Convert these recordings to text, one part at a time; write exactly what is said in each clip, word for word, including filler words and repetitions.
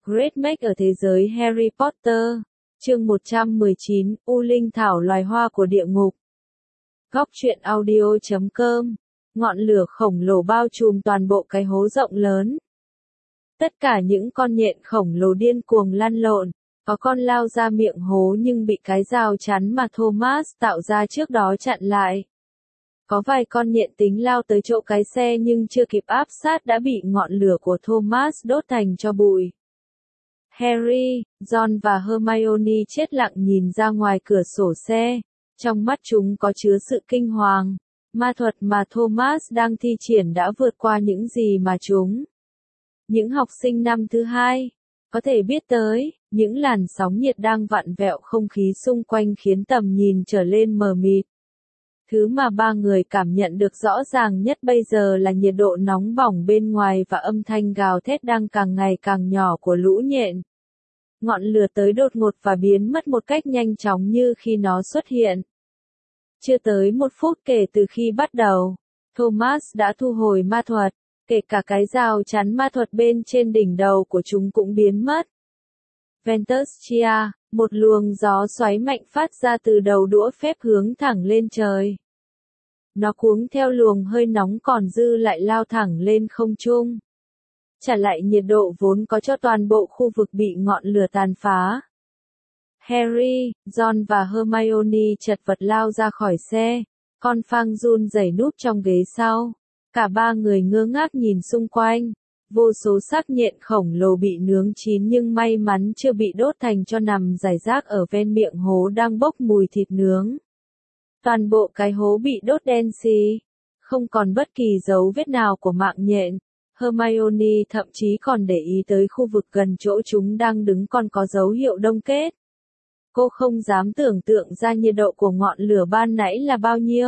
Great Make ở thế giới Harry Potter. Chương một trăm mười chín, U Linh Thảo loài hoa của địa ngục. Góc truyện audio chấm com. Ngọn lửa khổng lồ bao trùm toàn bộ cái hố rộng lớn. Tất cả những con nhện khổng lồ điên cuồng lăn lộn, có con lao ra miệng hố nhưng bị cái rào chắn mà Thomas tạo ra trước đó chặn lại. Có vài con nhện tính lao tới chỗ cái xe nhưng chưa kịp áp sát đã bị ngọn lửa của Thomas đốt thành tro bụi. Harry, Ron và Hermione chết lặng nhìn ra ngoài cửa sổ xe, trong mắt chúng có chứa sự kinh hoàng. Ma thuật mà Thomas đang thi triển đã vượt qua những gì mà chúng, những học sinh năm thứ hai, có thể biết tới. Những làn sóng nhiệt đang vặn vẹo không khí xung quanh khiến tầm nhìn trở lên mờ mịt. Thứ mà ba người cảm nhận được rõ ràng nhất bây giờ là nhiệt độ nóng bỏng bên ngoài và âm thanh gào thét đang càng ngày càng nhỏ của lũ nhện. Ngọn lửa tới đột ngột và biến mất một cách nhanh chóng như khi nó xuất hiện. Chưa tới một phút kể từ khi bắt đầu, Thomas đã thu hồi ma thuật, kể cả cái rào chắn ma thuật bên trên đỉnh đầu của chúng cũng biến mất. Ventus Chia, một luồng gió xoáy mạnh phát ra từ đầu đũa phép hướng thẳng lên trời. Nó cuống theo luồng hơi nóng còn dư lại lao thẳng lên không trung, trả lại nhiệt độ vốn có cho toàn bộ khu vực bị ngọn lửa tàn phá. Harry, Ron và Hermione chật vật lao ra khỏi xe, con Phang run rẩy núp trong ghế sau. Cả ba người ngơ ngác nhìn xung quanh. Vô số xác nhện khổng lồ bị nướng chín nhưng may mắn chưa bị đốt thành tro nằm rải rác ở ven miệng hố đang bốc mùi thịt nướng. Toàn bộ cái hố bị đốt đen xì, không còn bất kỳ dấu vết nào của mạng nhện. Hermione thậm chí còn để ý tới khu vực gần chỗ chúng đang đứng còn có dấu hiệu đông kết. Cô không dám tưởng tượng ra nhiệt độ của ngọn lửa ban nãy là bao nhiêu.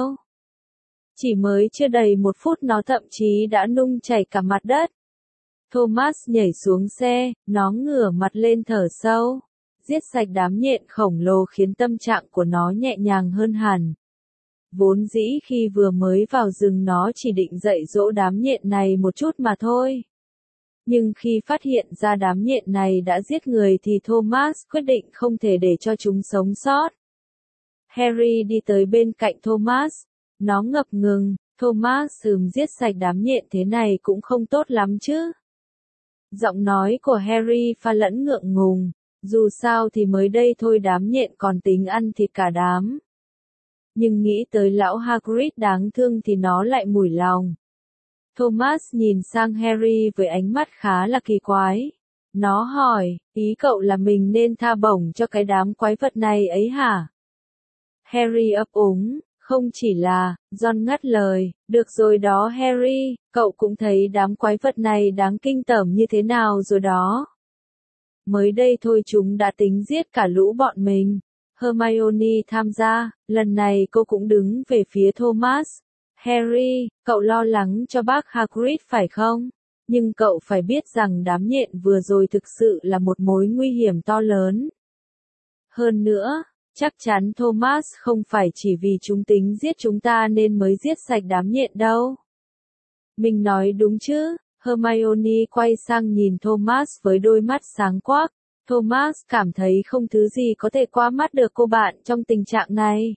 Chỉ mới chưa đầy một phút nó thậm chí đã nung chảy cả mặt đất. Thomas nhảy xuống xe, nó ngửa mặt lên thở sâu. Giết sạch đám nhện khổng lồ khiến tâm trạng của nó nhẹ nhàng hơn hẳn. Vốn dĩ khi vừa mới vào rừng nó chỉ định dạy dỗ đám nhện này một chút mà thôi. Nhưng khi phát hiện ra đám nhện này đã giết người thì Thomas quyết định không thể để cho chúng sống sót. Harry đi tới bên cạnh Thomas. Nó ngập ngừng, Thomas ừm giết sạch đám nhện thế này cũng không tốt lắm chứ. Giọng nói của Harry pha lẫn ngượng ngùng, dù sao thì mới đây thôi đám nhện còn tính ăn thịt cả đám. Nhưng nghĩ tới lão Hagrid đáng thương thì nó lại mủi lòng. Thomas nhìn sang Harry với ánh mắt khá là kỳ quái. Nó hỏi, ý cậu là mình nên tha bổng cho cái đám quái vật này ấy hả? Harry ấp úng. Không chỉ là, Ron ngắt lời, được rồi đó Harry, cậu cũng thấy đám quái vật này đáng kinh tởm như thế nào rồi đó. Mới đây thôi chúng đã tính giết cả lũ bọn mình. Hermione tham gia, lần này cô cũng đứng về phía Thomas. Harry, cậu lo lắng cho bác Hagrid phải không? Nhưng cậu phải biết rằng đám nhện vừa rồi thực sự là một mối nguy hiểm to lớn. Hơn nữa, chắc chắn Thomas không phải chỉ vì chúng tính giết chúng ta nên mới giết sạch đám nhện đâu. Mình nói đúng chứ? Hermione quay sang nhìn Thomas với đôi mắt sáng quắc. Thomas cảm thấy không thứ gì có thể qua mắt được cô bạn trong tình trạng này.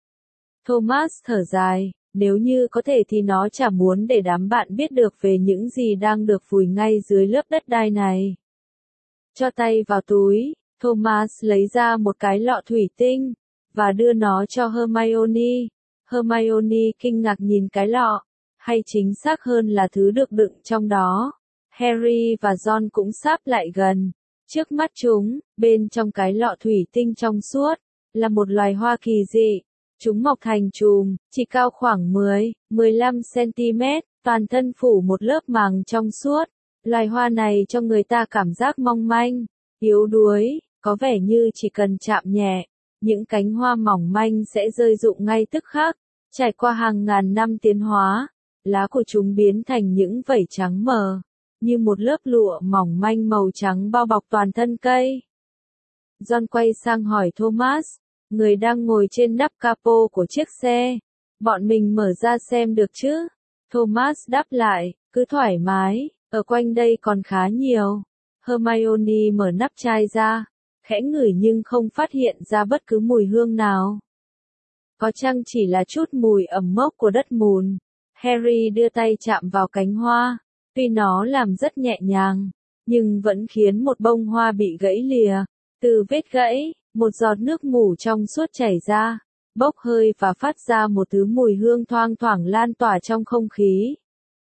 Thomas thở dài, nếu như có thể thì nó chả muốn để đám bạn biết được về những gì đang được vùi ngay dưới lớp đất đai này. Cho tay vào túi. Thomas lấy ra một cái lọ thủy tinh, và đưa nó cho Hermione. Hermione kinh ngạc nhìn cái lọ, hay chính xác hơn là thứ được đựng trong đó. Harry và Ron cũng sáp lại gần. Trước mắt chúng, bên trong cái lọ thủy tinh trong suốt, là một loài hoa kỳ dị. Chúng mọc thành chùm, chỉ cao khoảng mười đến mười lăm xăng-ti-mét, toàn thân phủ một lớp màng trong suốt. Loài hoa này cho người ta cảm giác mong manh, yếu đuối. Có vẻ như chỉ cần chạm nhẹ, những cánh hoa mỏng manh sẽ rơi rụng ngay tức khắc. Trải qua hàng ngàn năm tiến hóa, lá của chúng biến thành những vảy trắng mờ, như một lớp lụa mỏng manh màu trắng bao bọc toàn thân cây. Ron quay sang hỏi Thomas, người đang ngồi trên nắp capo của chiếc xe, bọn mình mở ra xem được chứ? Thomas đáp lại, cứ thoải mái, ở quanh đây còn khá nhiều. Hermione mở nắp chai ra, khẽ ngửi nhưng không phát hiện ra bất cứ mùi hương nào. Có chăng chỉ là chút mùi ẩm mốc của đất mùn. Harry đưa tay chạm vào cánh hoa, tuy nó làm rất nhẹ nhàng, nhưng vẫn khiến một bông hoa bị gãy lìa. Từ vết gãy, một giọt nước ngủ trong suốt chảy ra, bốc hơi và phát ra một thứ mùi hương thoang thoảng lan tỏa trong không khí.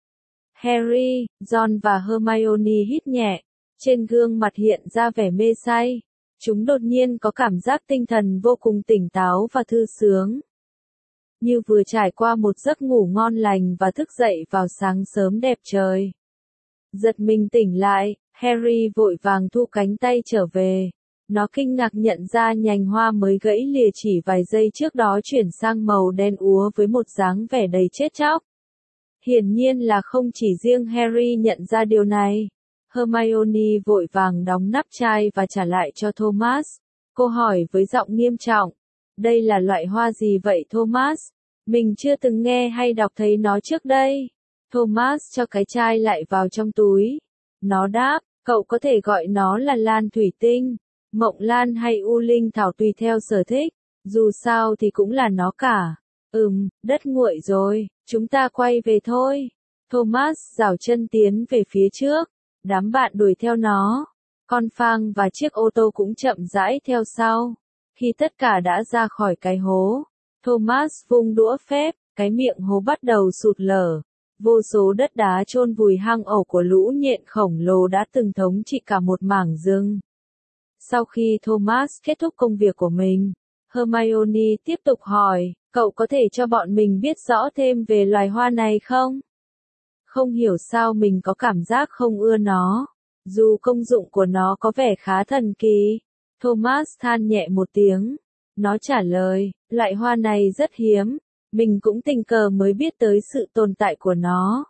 Harry, Ron và Hermione hít nhẹ, trên gương mặt hiện ra vẻ mê say. Chúng đột nhiên có cảm giác tinh thần vô cùng tỉnh táo và thư sướng. Như vừa trải qua một giấc ngủ ngon lành và thức dậy vào sáng sớm đẹp trời. Giật mình tỉnh lại, Harry vội vàng thu cánh tay trở về. Nó kinh ngạc nhận ra nhành hoa mới gãy lìa chỉ vài giây trước đó chuyển sang màu đen úa với một dáng vẻ đầy chết chóc. Hiển nhiên là không chỉ riêng Harry nhận ra điều này. Hermione vội vàng đóng nắp chai và trả lại cho Thomas. Cô hỏi với giọng nghiêm trọng. Đây là loại hoa gì vậy Thomas? Mình chưa từng nghe hay đọc thấy nó trước đây. Thomas cho cái chai lại vào trong túi. Nó đáp, cậu có thể gọi nó là lan thủy tinh, mộng lan hay u linh thảo tùy theo sở thích. Dù sao thì cũng là nó cả. Ừm, đất nguội rồi, chúng ta quay về thôi. Thomas giảo chân tiến về phía trước. Đám bạn đuổi theo nó. Con Phang và chiếc ô tô cũng chậm rãi theo sau. Khi tất cả đã ra khỏi cái hố, Thomas vung đũa phép, cái miệng hố bắt đầu sụt lở. Vô số đất đá chôn vùi hang ổ của lũ nhện khổng lồ đã từng thống trị cả một mảng rừng. Sau khi Thomas kết thúc công việc của mình, Hermione tiếp tục hỏi, cậu có thể cho bọn mình biết rõ thêm về loài hoa này không? Không hiểu sao mình có cảm giác không ưa nó, dù công dụng của nó có vẻ khá thần kỳ. Thomas than nhẹ một tiếng. Nó trả lời, loại hoa này rất hiếm, mình cũng tình cờ mới biết tới sự tồn tại của nó.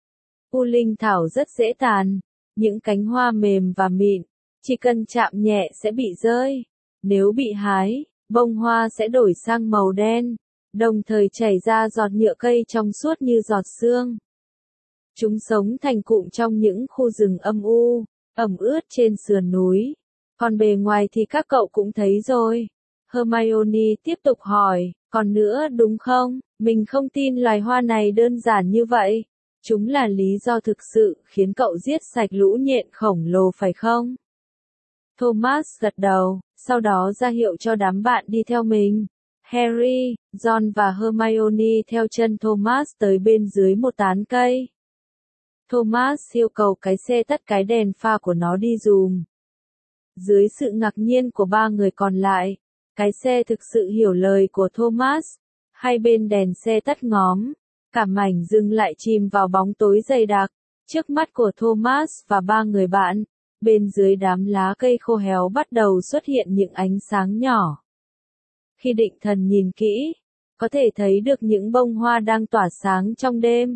U linh thảo rất dễ tàn, những cánh hoa mềm và mịn, chỉ cần chạm nhẹ sẽ bị rơi. Nếu bị hái, bông hoa sẽ đổi sang màu đen, đồng thời chảy ra giọt nhựa cây trong suốt như giọt sương. Chúng sống thành cụm trong những khu rừng âm u, ẩm ướt trên sườn núi. Còn bề ngoài thì các cậu cũng thấy rồi. Hermione tiếp tục hỏi, còn nữa đúng không? Mình không tin loài hoa này đơn giản như vậy. Chúng là lý do thực sự khiến cậu giết sạch lũ nhện khổng lồ phải không? Thomas gật đầu, sau đó ra hiệu cho đám bạn đi theo mình. Harry, Ron và Hermione theo chân Thomas tới bên dưới một tán cây. Thomas yêu cầu cái xe tắt cái đèn pha của nó đi dùm. Dưới sự ngạc nhiên của ba người còn lại, cái xe thực sự hiểu lời của Thomas. Hai bên đèn xe tắt ngóm, cả mảnh rừng lại chìm vào bóng tối dày đặc. Trước mắt của Thomas và ba người bạn, bên dưới đám lá cây khô héo bắt đầu xuất hiện những ánh sáng nhỏ. Khi định thần nhìn kỹ, có thể thấy được những bông hoa đang tỏa sáng trong đêm.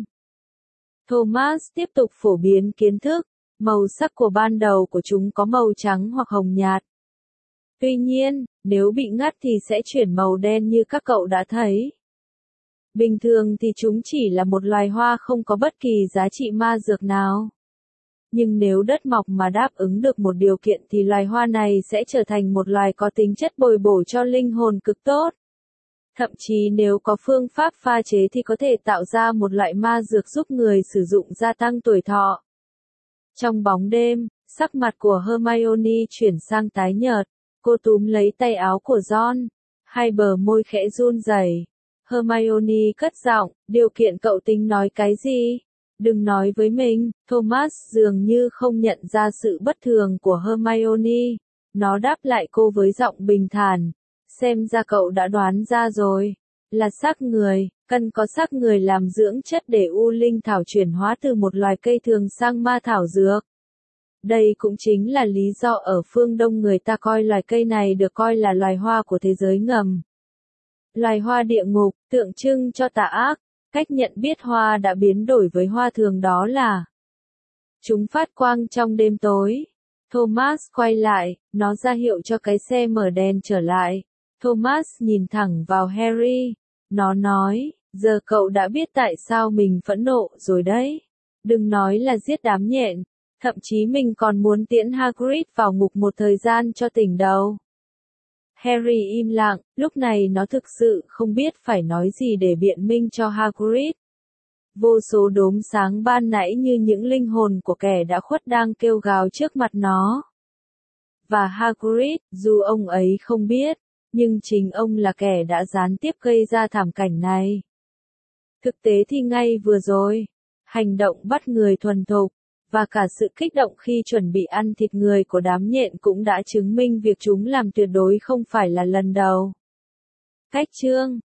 Thomas tiếp tục phổ biến kiến thức, màu sắc của ban đầu của chúng có màu trắng hoặc hồng nhạt. Tuy nhiên, nếu bị ngắt thì sẽ chuyển màu đen như các cậu đã thấy. Bình thường thì chúng chỉ là một loài hoa không có bất kỳ giá trị ma dược nào. Nhưng nếu đất mọc mà đáp ứng được một điều kiện thì loài hoa này sẽ trở thành một loài có tính chất bồi bổ cho linh hồn cực tốt. Thậm chí nếu có phương pháp pha chế thì có thể tạo ra một loại ma dược giúp người sử dụng gia tăng tuổi thọ. Trong bóng đêm, sắc mặt của Hermione chuyển sang tái nhợt. Cô túm lấy tay áo của Ron. Hai bờ môi khẽ run rẩy. Hermione cất giọng, điều kiện cậu tính nói cái gì? Đừng nói với mình. Thomas dường như không nhận ra sự bất thường của Hermione. Nó đáp lại cô với giọng bình thản. Xem ra cậu đã đoán ra rồi. Là xác người, cần có xác người làm dưỡng chất để u linh thảo chuyển hóa từ một loài cây thường sang ma thảo dược. Đây cũng chính là lý do ở phương Đông người ta coi loài cây này được coi là loài hoa của thế giới ngầm. Loài hoa địa ngục, tượng trưng cho tà ác. Cách nhận biết hoa đã biến đổi với hoa thường đó là chúng phát quang trong đêm tối. Thomas quay lại, nó ra hiệu cho cái xe mở đèn trở lại. Thomas nhìn thẳng vào Harry. Nó nói, giờ cậu đã biết tại sao mình phẫn nộ rồi đấy. Đừng nói là giết đám nhện. Thậm chí mình còn muốn tiễn Hagrid vào ngục một thời gian cho tỉnh đầu. Harry im lặng, lúc này nó thực sự không biết phải nói gì để biện minh cho Hagrid. Vô số đốm sáng ban nãy như những linh hồn của kẻ đã khuất đang kêu gào trước mặt nó. Và Hagrid, dù ông ấy không biết, nhưng chính ông là kẻ đã gián tiếp gây ra thảm cảnh này. Thực tế thì ngay vừa rồi, hành động bắt người thuần thục, và cả sự kích động khi chuẩn bị ăn thịt người của đám nhện cũng đã chứng minh việc chúng làm tuyệt đối không phải là lần đầu. Cách chương